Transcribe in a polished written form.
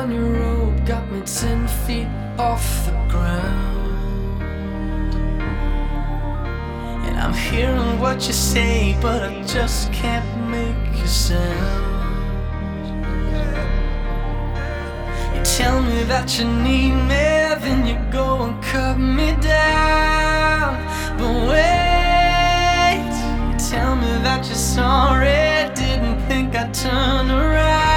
on your rope got me 10 feet off the ground. And I'm hearing what you say, but I just can't make a sound. You tell me that you need me, then you go and cut me down. But wait, you tell me that you're sorry, didn't think I'd turn around.